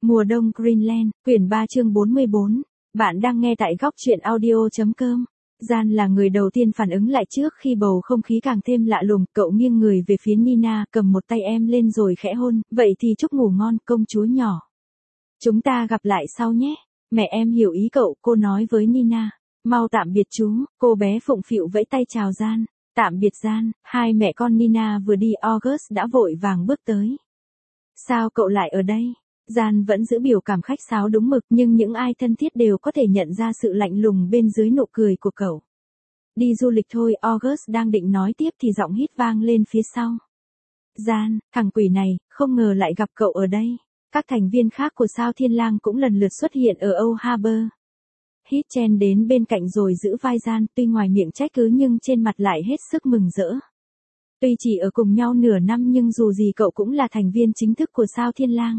Mùa đông Greenland, quyển 3 chương 44. Bạn đang nghe tại góc truyện audio.com. Gian là người đầu tiên phản ứng lại trước khi bầu không khí càng thêm lạ lùng. Cậu nghiêng người về phía Nina, cầm một tay em lên rồi khẽ hôn. Vậy thì chúc ngủ ngon, công chúa nhỏ. Chúng ta gặp lại sau nhé. Mẹ em hiểu ý cậu, cô nói với Nina. Mau tạm biệt chú. Cô bé phụng phịu vẫy tay chào Gian. Tạm biệt Gian. Hai mẹ con Nina vừa đi, August đã vội vàng bước tới. Sao cậu lại ở đây? Gian vẫn giữ biểu cảm khách sáo đúng mực, nhưng những ai thân thiết đều có thể nhận ra sự lạnh lùng bên dưới nụ cười của cậu. Đi du lịch thôi, August đang định nói tiếp thì giọng hít vang lên phía sau. Gian, thằng quỷ này, không ngờ lại gặp cậu ở đây. Các thành viên khác của Sao Thiên Lang cũng lần lượt xuất hiện ở Âu Harbor. Hít chen đến bên cạnh rồi giữ vai Gian, tuy ngoài miệng trách cứ nhưng trên mặt lại hết sức mừng rỡ. Tuy chỉ ở cùng nhau nửa năm nhưng dù gì cậu cũng là thành viên chính thức của Sao Thiên Lang.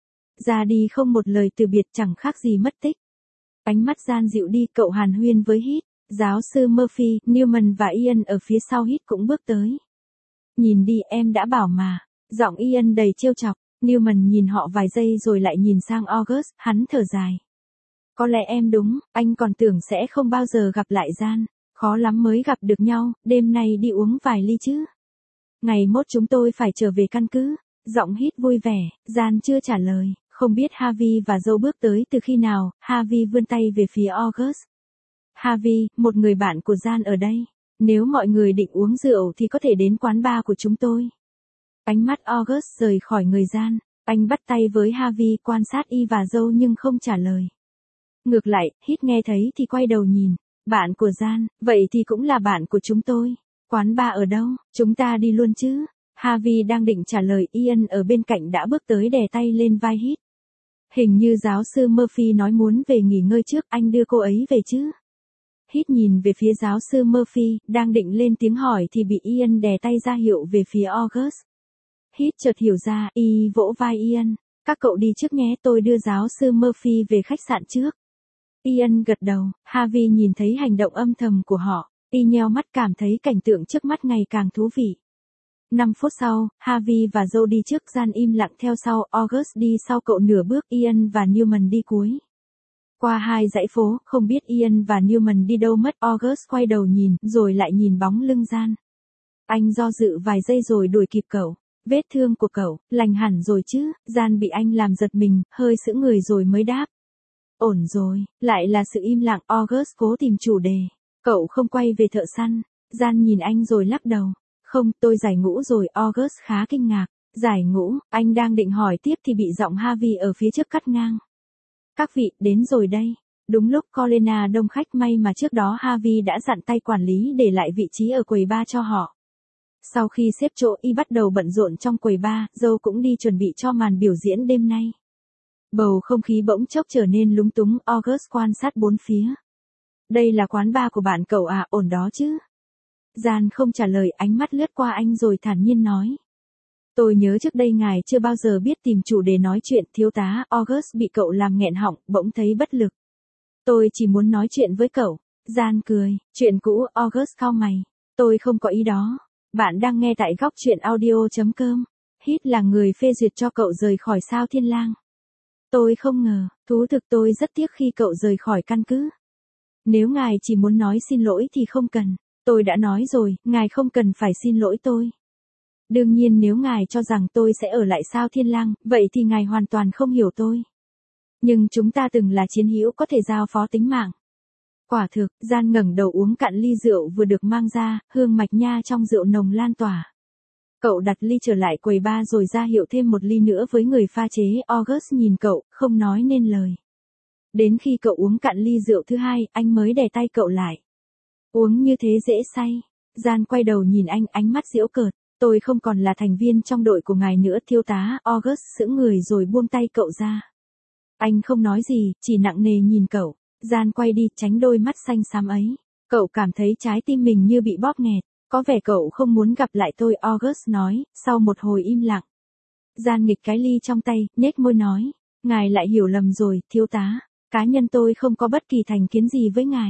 Ra đi không một lời từ biệt, chẳng khác gì mất tích. Ánh mắt Gian dịu đi, cậu hàn huyên với Hít. Giáo sư Murphy, Newman và Ian ở phía sau Hít cũng bước tới. Nhìn đi, em đã bảo mà. Giọng Ian đầy trêu chọc. Newman nhìn họ vài giây rồi lại nhìn sang August, hắn thở dài. Có lẽ em đúng, anh còn tưởng sẽ không bao giờ gặp lại Gian. Khó lắm mới gặp được nhau, đêm nay đi uống vài ly chứ. Ngày mốt chúng tôi phải trở về căn cứ. Giọng Hít vui vẻ. Gian chưa trả lời. Không biết Harvey và Joe bước tới từ khi nào. Harvey vươn tay về phía August. Harvey, một người bạn của Gian ở đây. Nếu mọi người định uống rượu thì có thể đến quán bar của chúng tôi. Ánh mắt August rời khỏi người Gian. Anh bắt tay với Harvey, quan sát y và Joe nhưng không trả lời. Ngược lại, Hít nghe thấy thì quay đầu nhìn. Bạn của Gian, vậy thì cũng là bạn của chúng tôi. Quán bar ở đâu, chúng ta đi luôn chứ? Harvey đang định trả lời, Ian ở bên cạnh đã bước tới đè tay lên vai Hít. Hình như giáo sư Murphy nói muốn về nghỉ ngơi trước, anh đưa cô ấy về chứ? Hít nhìn về phía giáo sư Murphy, đang định lên tiếng hỏi thì bị Ian đè tay ra hiệu về phía August. Hít chợt hiểu ra, y vỗ vai Ian. Các cậu đi trước nhé, tôi đưa giáo sư Murphy về khách sạn trước. Ian gật đầu, Harvey nhìn thấy hành động âm thầm của họ. Y nheo mắt cảm thấy cảnh tượng trước mắt ngày càng thú vị. 5 phút sau, Harvey và Joe đi trước, Gian im lặng theo sau, August đi sau cậu nửa bước, Ian và Newman đi cuối. Qua hai dãy phố, không biết Ian và Newman đi đâu mất, August quay đầu nhìn, rồi lại nhìn bóng lưng Gian. Anh do dự vài giây rồi đuổi kịp cậu. Vết thương của cậu, lành hẳn rồi chứ? Gian bị anh làm giật mình, hơi sững người rồi mới đáp. Ổn rồi, lại là sự im lặng, August cố tìm chủ đề. Cậu không quay về thợ săn. Gian nhìn anh rồi lắc đầu. Không, tôi giải ngũ rồi, August khá kinh ngạc. Giải ngũ, anh đang định hỏi tiếp thì bị giọng Harvey ở phía trước cắt ngang. Các vị, đến rồi đây. Đúng lúc Colena đông khách, may mà trước đó Harvey đã dặn tay quản lý để lại vị trí ở quầy bar cho họ. Sau khi xếp chỗ, y bắt đầu bận rộn trong quầy bar, Joe cũng đi chuẩn bị cho màn biểu diễn đêm nay. Bầu không khí bỗng chốc trở nên lúng túng, August quan sát bốn phía. Đây là quán bar của bạn cậu à, ổn đó chứ? Gian không trả lời, ánh mắt lướt qua anh rồi thản nhiên nói. Tôi nhớ trước đây ngài chưa bao giờ biết tìm chủ đề nói chuyện, thiếu tá. August bị cậu làm nghẹn họng, bỗng thấy bất lực. Tôi chỉ muốn nói chuyện với cậu. Gian cười, chuyện cũ, August cau mày. Tôi không có ý đó. Bạn đang nghe tại góc truyện audio.com. Hít là người phê duyệt cho cậu rời khỏi Sao Thiên Lang. Tôi không ngờ, thú thực tôi rất tiếc khi cậu rời khỏi căn cứ. Nếu ngài chỉ muốn nói xin lỗi thì không cần. Tôi đã nói rồi, ngài không cần phải xin lỗi tôi. Đương nhiên nếu ngài cho rằng tôi sẽ ở lại Sao Thiên Lang, vậy thì ngài hoàn toàn không hiểu tôi. Nhưng chúng ta từng là chiến hữu, có thể giao phó tính mạng. Quả thực, Gian ngẩng đầu uống cạn ly rượu vừa được mang ra, hương mạch nha trong rượu nồng lan tỏa. Cậu đặt ly trở lại quầy bar rồi ra hiệu thêm một ly nữa với người pha chế. August nhìn cậu, không nói nên lời. Đến khi cậu uống cạn ly rượu thứ hai, anh mới đè tay cậu lại. Uống như thế dễ say. Gian quay đầu nhìn anh, ánh mắt giễu cợt. Tôi không còn là thành viên trong đội của ngài nữa, thiếu tá. August sững người rồi buông tay cậu ra. Anh không nói gì, chỉ nặng nề nhìn cậu. Gian quay đi, tránh đôi mắt xanh xám ấy. Cậu cảm thấy trái tim mình như bị bóp nghẹt. Có vẻ cậu không muốn gặp lại tôi, August nói, sau một hồi im lặng. Gian nghịch cái ly trong tay, nhếch môi nói. Ngài lại hiểu lầm rồi, thiếu tá. Cá nhân tôi không có bất kỳ thành kiến gì với ngài.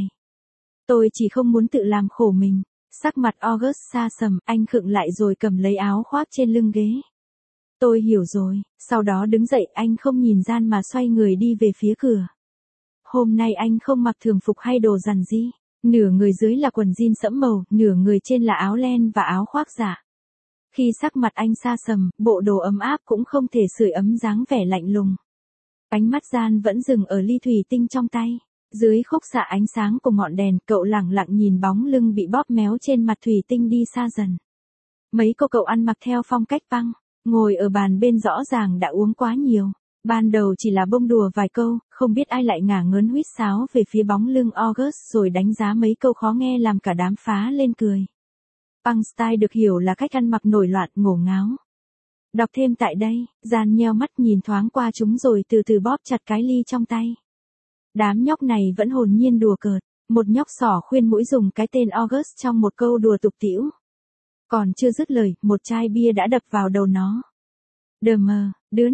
Tôi chỉ không muốn tự làm khổ mình. Sắc mặt August xa sầm, anh khựng lại rồi cầm lấy áo khoác trên lưng ghế. Tôi hiểu rồi, sau đó đứng dậy anh không nhìn Gian mà xoay người đi về phía cửa. Hôm nay anh không mặc thường phục hay đồ rằn di, nửa người dưới là quần jean sẫm màu, nửa người trên là áo len và áo khoác giả. Khi sắc mặt anh sa sầm, bộ đồ ấm áp cũng không thể sưởi ấm dáng vẻ lạnh lùng. Ánh mắt Gian vẫn dừng ở ly thủy tinh trong tay. Dưới khúc xạ ánh sáng của ngọn đèn, cậu lẳng lặng nhìn bóng lưng bị bóp méo trên mặt thủy tinh đi xa dần. Mấy cô cậu ăn mặc theo phong cách punk, ngồi ở bàn bên rõ ràng đã uống quá nhiều. Ban đầu chỉ là bông đùa vài câu, không biết ai lại ngả ngớn huýt sáo về phía bóng lưng August rồi đánh giá mấy câu khó nghe làm cả đám phá lên cười. Punk style được hiểu là cách ăn mặc nổi loạn, ngổ ngáo. Đọc thêm tại đây, Gian nheo mắt nhìn thoáng qua chúng rồi từ từ bóp chặt cái ly trong tay. Đám nhóc này vẫn hồn nhiên đùa cợt, một nhóc sỏ khuyên mũi dùng cái tên August trong một câu đùa tục tĩu. Còn chưa dứt lời, một chai bia đã đập vào đầu nó. Đờ mờ,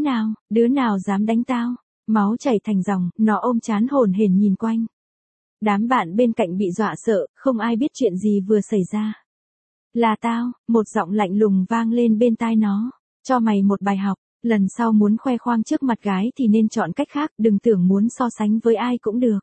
đứa nào dám đánh tao? Máu chảy thành dòng, nó ôm trán hổn hển nhìn quanh. Đám bạn bên cạnh bị dọa sợ, không ai biết chuyện gì vừa xảy ra. Là tao, một giọng lạnh lùng vang lên bên tai nó. Cho mày một bài học, lần sau muốn khoe khoang trước mặt gái thì nên chọn cách khác, đừng tưởng muốn so sánh với ai cũng được.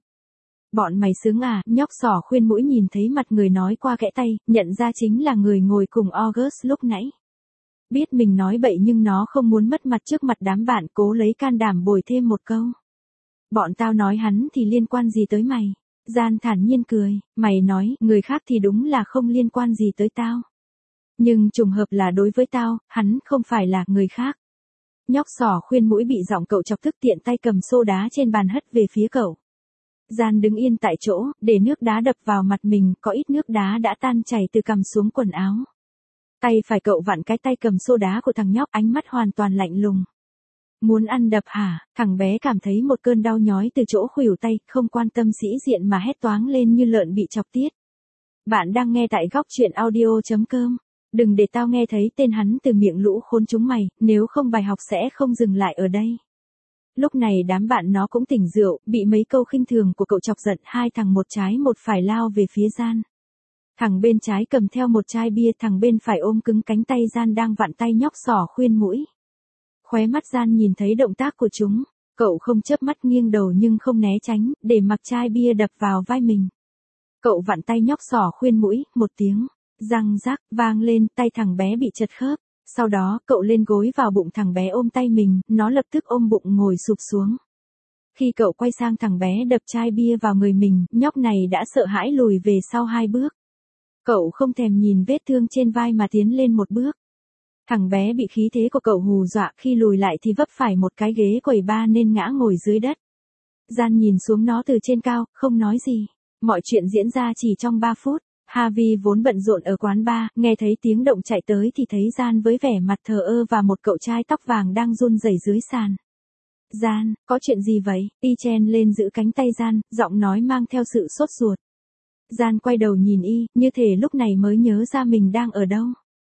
Bọn mày sướng à, nhóc sỏ khuyên mũi nhìn thấy mặt người nói qua kẽ tay, nhận ra chính là người ngồi cùng August lúc nãy. Biết mình nói bậy nhưng nó không muốn mất mặt trước mặt đám bạn, cố lấy can đảm bồi thêm một câu. Bọn tao nói hắn thì liên quan gì tới mày? Gian thản nhiên cười, mày nói, người khác thì đúng là không liên quan gì tới tao. Nhưng trùng hợp là đối với tao, hắn không phải là người khác. Nhóc sỏ khuyên mũi bị giọng cậu chọc tức tiện tay cầm xô đá trên bàn hất về phía cậu. Gian đứng yên tại chỗ, để nước đá đập vào mặt mình, có ít nước đá đã tan chảy từ cằm xuống quần áo. Tay phải cậu vặn cái tay cầm xô đá của thằng nhóc, ánh mắt hoàn toàn lạnh lùng. Muốn ăn đập hả? Thằng bé cảm thấy một cơn đau nhói từ chỗ khuỷu tay, không quan tâm sĩ diện mà hét toáng lên như lợn bị chọc tiết. Bạn đang nghe tại góc truyện audio.com. Đừng để tao nghe thấy tên hắn từ miệng lũ khốn chúng mày, nếu không bài học sẽ không dừng lại ở đây. Lúc này đám bạn nó cũng tỉnh rượu, bị mấy câu khinh thường của cậu chọc giận, hai thằng một trái một phải lao về phía Gian. Thằng bên trái cầm theo một chai bia, thằng bên phải ôm cứng cánh tay Gian đang vặn tay nhóc sỏ khuyên mũi. Khóe mắt Gian nhìn thấy động tác của chúng, cậu không chớp mắt nghiêng đầu nhưng không né tránh, để mặc chai bia đập vào vai mình. Cậu vặn tay nhóc sỏ khuyên mũi, một tiếng răng rác vang lên, tay thằng bé bị chật khớp. Sau đó, cậu lên gối vào bụng thằng bé ôm tay mình, nó lập tức ôm bụng ngồi sụp xuống. Khi cậu quay sang thằng bé đập chai bia vào người mình, nhóc này đã sợ hãi lùi về sau 2 bước. Cậu không thèm nhìn vết thương trên vai mà tiến lên 1 bước. Thằng bé bị khí thế của cậu hù dọa, khi lùi lại thì vấp phải một cái ghế quầy bar nên ngã ngồi dưới đất. Gian nhìn xuống nó từ trên cao, không nói gì. Mọi chuyện diễn ra chỉ trong 3 phút. Harvey vốn bận rộn ở quán bar, nghe thấy tiếng động chạy tới thì thấy Gian với vẻ mặt thờ ơ và một cậu trai tóc vàng đang run rẩy dưới sàn. Gian, có chuyện gì vậy? Y chen lên giữ cánh tay Gian, giọng nói mang theo sự sốt ruột. Gian quay đầu nhìn Y, như thể lúc này mới nhớ ra mình đang ở đâu.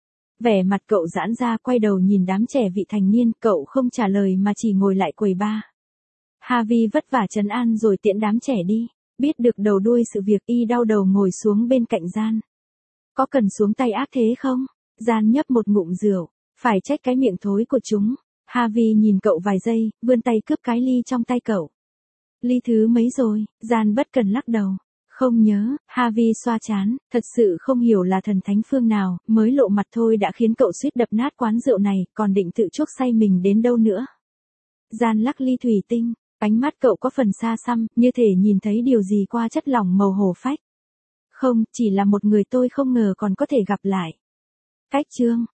Vẻ mặt cậu giãn ra, quay đầu nhìn đám trẻ vị thành niên, cậu không trả lời mà chỉ ngồi lại quầy bar. Harvey vất vả trấn an rồi tiễn đám trẻ đi. Biết được đầu đuôi sự việc, Y đau đầu ngồi xuống bên cạnh Gian. Có cần xuống tay ác thế không? Gian nhấp một ngụm rượu, phải trách cái miệng thối của chúng. Harvey nhìn cậu vài giây, vươn tay cướp cái ly trong tay cậu. Ly thứ mấy rồi? Gian bất cần lắc đầu. Không nhớ, Harvey xoa trán, thật sự không hiểu là thần thánh phương nào, mới lộ mặt thôi đã khiến cậu suýt đập nát quán rượu này, còn định tự chuốc say mình đến đâu nữa. Gian lắc ly thủy tinh. Ánh mắt cậu có phần xa xăm, như thể nhìn thấy điều gì qua chất lỏng màu hổ phách. Không, chỉ là một người tôi không ngờ còn có thể gặp lại. Cách chương